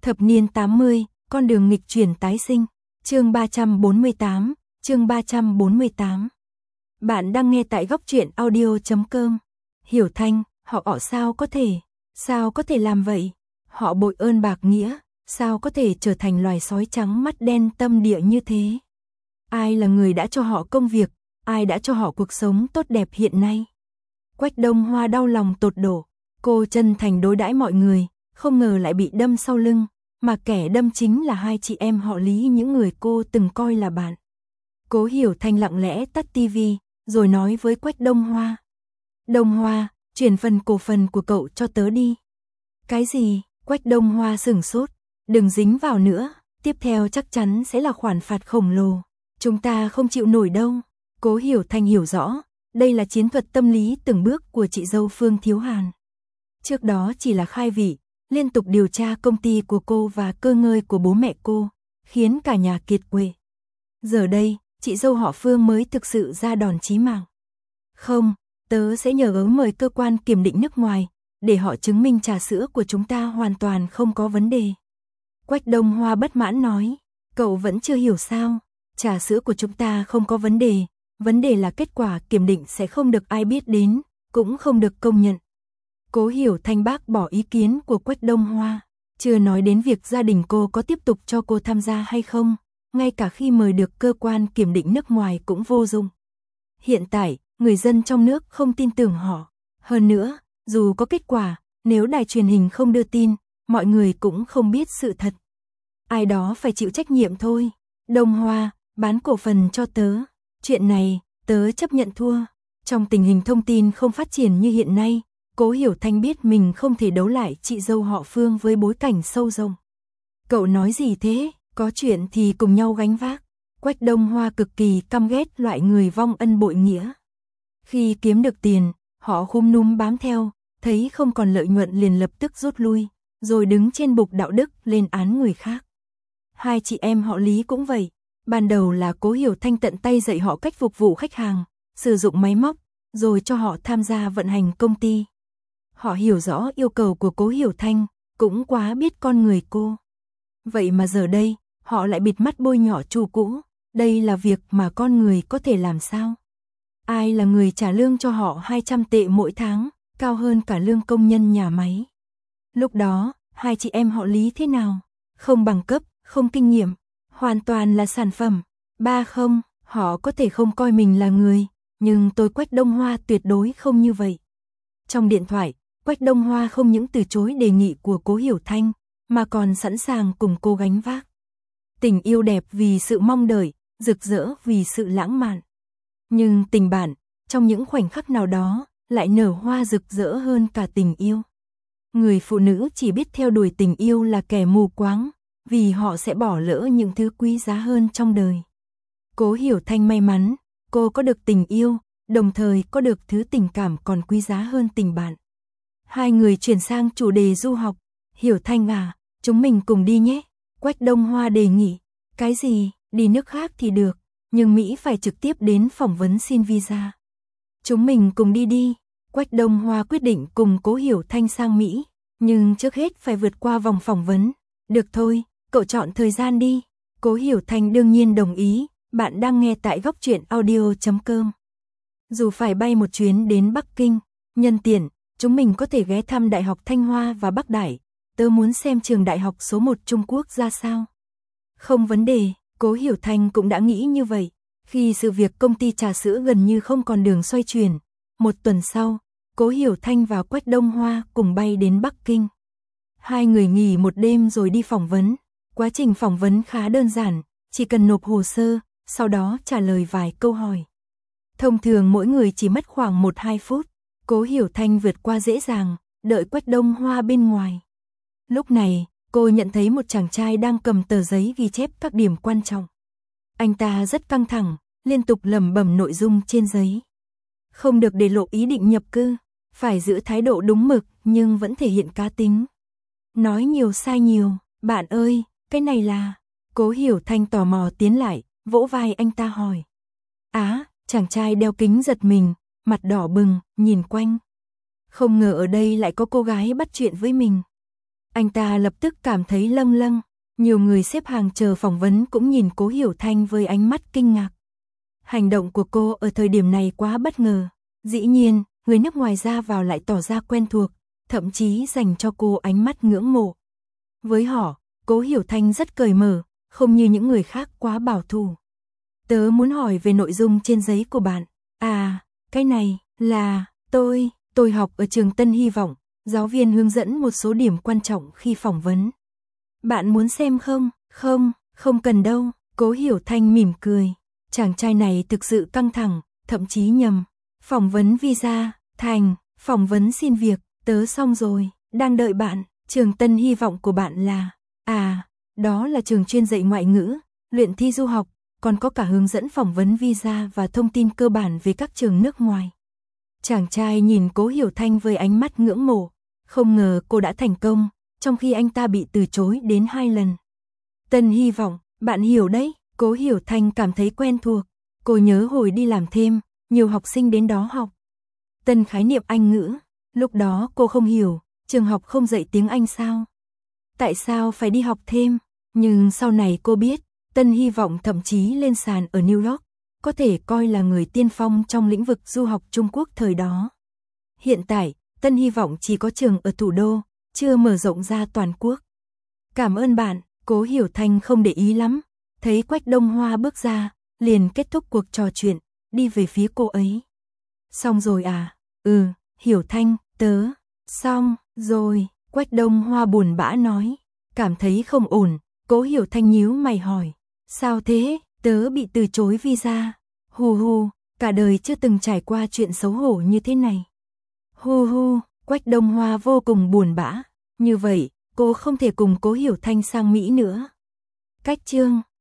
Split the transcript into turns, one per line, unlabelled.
Thập niên 80, con đường nghịch chuyển tái sinh. Chương 348, chương 348. Bạn đang nghe tại góc truyện audio.com. Hiểu Thanh, họ sao có thể làm vậy? Họ bội ơn bạc nghĩa, sao có thể trở thành loài sói trắng mắt đen tâm địa như thế? Ai là người đã cho họ công việc, ai đã cho họ cuộc sống tốt đẹp hiện nay? Quách Đông Hoa đau lòng tột đổ, cô chân thành đối đãi mọi người, không ngờ lại bị đâm sau lưng, mà kẻ đâm chính là hai chị em họ Lý, những người cô từng coi là bạn. Cố Hiểu Thanh lặng lẽ tắt tivi, rồi nói với Quách Đông Hoa. Đông Hoa, chuyển phần cổ phần của cậu cho tớ đi. Cái gì? Quách Đông Hoa sửng sốt. Đừng dính vào nữa, tiếp theo chắc chắn sẽ là khoản phạt khổng lồ. Chúng ta không chịu nổi đâu. Cố Hiểu Thanh hiểu rõ, đây là chiến thuật tâm lý từng bước của chị dâu Phương Thiếu Hàn. Trước đó chỉ là khai vị, liên tục điều tra công ty của cô và cơ ngơi của bố mẹ cô, khiến cả nhà kiệt quệ. Giờ đây, chị dâu họ Phương mới thực sự ra đòn chí mạng. Không, tớ sẽ nhờ mời cơ quan kiểm định nước ngoài, để họ chứng minh trà sữa của chúng ta hoàn toàn không có vấn đề. Quách Đông Hoa bất mãn nói, cậu vẫn chưa hiểu sao, trà sữa của chúng ta không có vấn đề là kết quả kiểm định sẽ không được ai biết đến, cũng không được công nhận. Cố Hiểu Thanh bác bỏ ý kiến của Quách Đông Hoa, chưa nói đến việc gia đình cô có tiếp tục cho cô tham gia hay không, ngay cả khi mời được cơ quan kiểm định nước ngoài cũng vô dụng. Hiện tại, người dân trong nước không tin tưởng họ. Hơn nữa, dù có kết quả, nếu đài truyền hình không đưa tin, mọi người cũng không biết sự thật. Ai đó phải chịu trách nhiệm thôi. Đông Hoa, bán cổ phần cho tớ. Chuyện này, tớ chấp nhận thua. Trong tình hình thông tin không phát triển như hiện nay, Cố Hiểu Thanh biết mình không thể đấu lại chị dâu họ Phương với bối cảnh sâu rộng. Cậu nói gì thế? Có chuyện thì cùng nhau gánh vác. Quách Đông Hoa cực kỳ căm ghét loại người vong ân bội nghĩa. Khi kiếm được tiền, họ khúm núm bám theo, thấy không còn lợi nhuận liền lập tức rút lui, rồi đứng trên bục đạo đức lên án người khác. Hai chị em họ Lý cũng vậy. Ban đầu là Cố Hiểu Thanh tận tay dạy họ cách phục vụ khách hàng, sử dụng máy móc, rồi cho họ tham gia vận hành công ty. Họ hiểu rõ yêu cầu của Cố Hiểu Thanh, cũng quá biết con người cô. Vậy mà giờ đây, họ lại bịt mắt bôi nhọ chủ cũ. Đây là việc mà con người có thể làm sao? Ai là người trả lương cho họ 200 tệ mỗi tháng, cao hơn cả lương công nhân nhà máy? Lúc đó, hai chị em họ Lý thế nào? Không bằng cấp, không kinh nghiệm, hoàn toàn là sản phẩm. Không, họ có thể không coi mình là người, nhưng tôi Quách Đông Hoa tuyệt đối không như vậy. Trong điện thoại, Quách Đông Hoa không những từ chối đề nghị của Cố Hiểu Thanh, mà còn sẵn sàng cùng cô gánh vác. Tình yêu đẹp vì sự mong đợi, rực rỡ vì sự lãng mạn. Nhưng tình bạn, trong những khoảnh khắc nào đó, lại nở hoa rực rỡ hơn cả tình yêu. Người phụ nữ chỉ biết theo đuổi tình yêu là kẻ mù quáng, vì họ sẽ bỏ lỡ những thứ quý giá hơn trong đời. Cố Hiểu Thanh may mắn, cô có được tình yêu, đồng thời có được thứ tình cảm còn quý giá hơn tình bạn. Hai người chuyển sang chủ đề du học. Hiểu Thanh à, chúng mình cùng đi nhé. Quách Đông Hoa đề nghị. Cái gì, đi nước khác thì được, nhưng Mỹ phải trực tiếp đến phỏng vấn xin visa. Chúng mình cùng đi đi. Quách Đông Hoa quyết định cùng Cố Hiểu Thanh sang Mỹ, nhưng trước hết phải vượt qua vòng phỏng vấn. Được thôi, cậu chọn thời gian đi. Cố Hiểu Thanh đương nhiên đồng ý. Bạn đang nghe tại góc truyện audio.com. Dù phải bay một chuyến đến Bắc Kinh, nhân tiện, chúng mình có thể ghé thăm Đại học Thanh Hoa và Bắc Đại. Tớ muốn xem trường đại học số 1 Trung Quốc ra sao. Không vấn đề, Cố Hiểu Thanh cũng đã nghĩ như vậy. Khi sự việc công ty trà sữa gần như không còn đường xoay chuyển, một tuần sau, Cố Hiểu Thanh và Quách Đông Hoa cùng bay đến Bắc Kinh. Hai người nghỉ một đêm rồi đi phỏng vấn. Quá trình phỏng vấn khá đơn giản, chỉ cần nộp hồ sơ, sau đó trả lời vài câu hỏi. Thông thường mỗi người chỉ mất khoảng 1-2 phút. Cố Hiểu Thanh vượt qua dễ dàng, đợi Quách Đông Hoa bên ngoài. Lúc này, cô nhận thấy một chàng trai đang cầm tờ giấy ghi chép các điểm quan trọng. Anh ta rất căng thẳng, liên tục lẩm bẩm nội dung trên giấy. Không được để lộ ý định nhập cư, phải giữ thái độ đúng mực nhưng vẫn thể hiện cá tính. Nói nhiều sai nhiều, bạn ơi, cái này là... Cố Hiểu Thanh tò mò tiến lại, vỗ vai anh ta hỏi. Chàng trai đeo kính giật mình, mặt đỏ bừng, nhìn quanh. Không ngờ ở đây lại có cô gái bắt chuyện với mình. Anh ta lập tức cảm thấy lâng lâng. Nhiều người xếp hàng chờ phỏng vấn cũng nhìn Cố Hiểu Thanh với ánh mắt kinh ngạc. Hành động của cô ở thời điểm này quá bất ngờ. Dĩ nhiên, người nước ngoài ra vào lại tỏ ra quen thuộc, thậm chí dành cho cô ánh mắt ngưỡng mộ. Với họ, Cố Hiểu Thanh rất cởi mở, không như những người khác quá bảo thủ. Tớ muốn hỏi về nội dung trên giấy của bạn. À, cái này là tôi học ở trường Tân Hy Vọng. Giáo viên hướng dẫn một số điểm quan trọng khi phỏng vấn. Bạn muốn xem không? Không cần đâu. Cố Hiểu Thanh mỉm cười. Chàng trai này thực sự căng thẳng, thậm chí nhầm. Phỏng vấn visa, thành, phỏng vấn xin việc, tớ xong rồi, đang đợi bạn. Trường Tân Hy Vọng của bạn là... À, đó là trường chuyên dạy ngoại ngữ, luyện thi du học, còn có cả hướng dẫn phỏng vấn visa và thông tin cơ bản về các trường nước ngoài. Chàng trai nhìn Cố Hiểu Thanh với ánh mắt ngưỡng mộ, không ngờ cô đã thành công, trong khi anh ta bị từ chối đến 2 lần. Tân Hy Vọng, bạn hiểu đấy, Cố Hiểu Thanh cảm thấy quen thuộc, cô nhớ hồi đi làm thêm, nhiều học sinh đến đó học. Tân khái niệm Anh ngữ, lúc đó cô không hiểu, trường học không dạy tiếng Anh sao? Tại sao phải đi học thêm? Nhưng sau này cô biết, Tân Hy Vọng thậm chí lên sàn ở New York, có thể coi là người tiên phong trong lĩnh vực du học Trung Quốc thời đó. Hiện tại, Tân Hy Vọng chỉ có trường ở thủ đô, chưa mở rộng ra toàn quốc. Cảm ơn bạn, Cố Hiểu Thanh không để ý lắm, thấy Quách Đông Hoa bước ra, liền kết thúc cuộc trò chuyện, đi về phía cô ấy. Xong rồi à? Ừ, Hiểu Thanh, tớ, xong, rồi, Quách Đông Hoa buồn bã nói, cảm thấy không ổn, Cố Hiểu Thanh nhíu mày hỏi, sao thế, tớ bị từ chối visa, hù, cả đời chưa từng trải qua chuyện xấu hổ như thế này. Hù, Quách Đông Hoa vô cùng buồn bã, như vậy, cô không thể cùng Cố Hiểu Thanh sang Mỹ nữa. Cách chương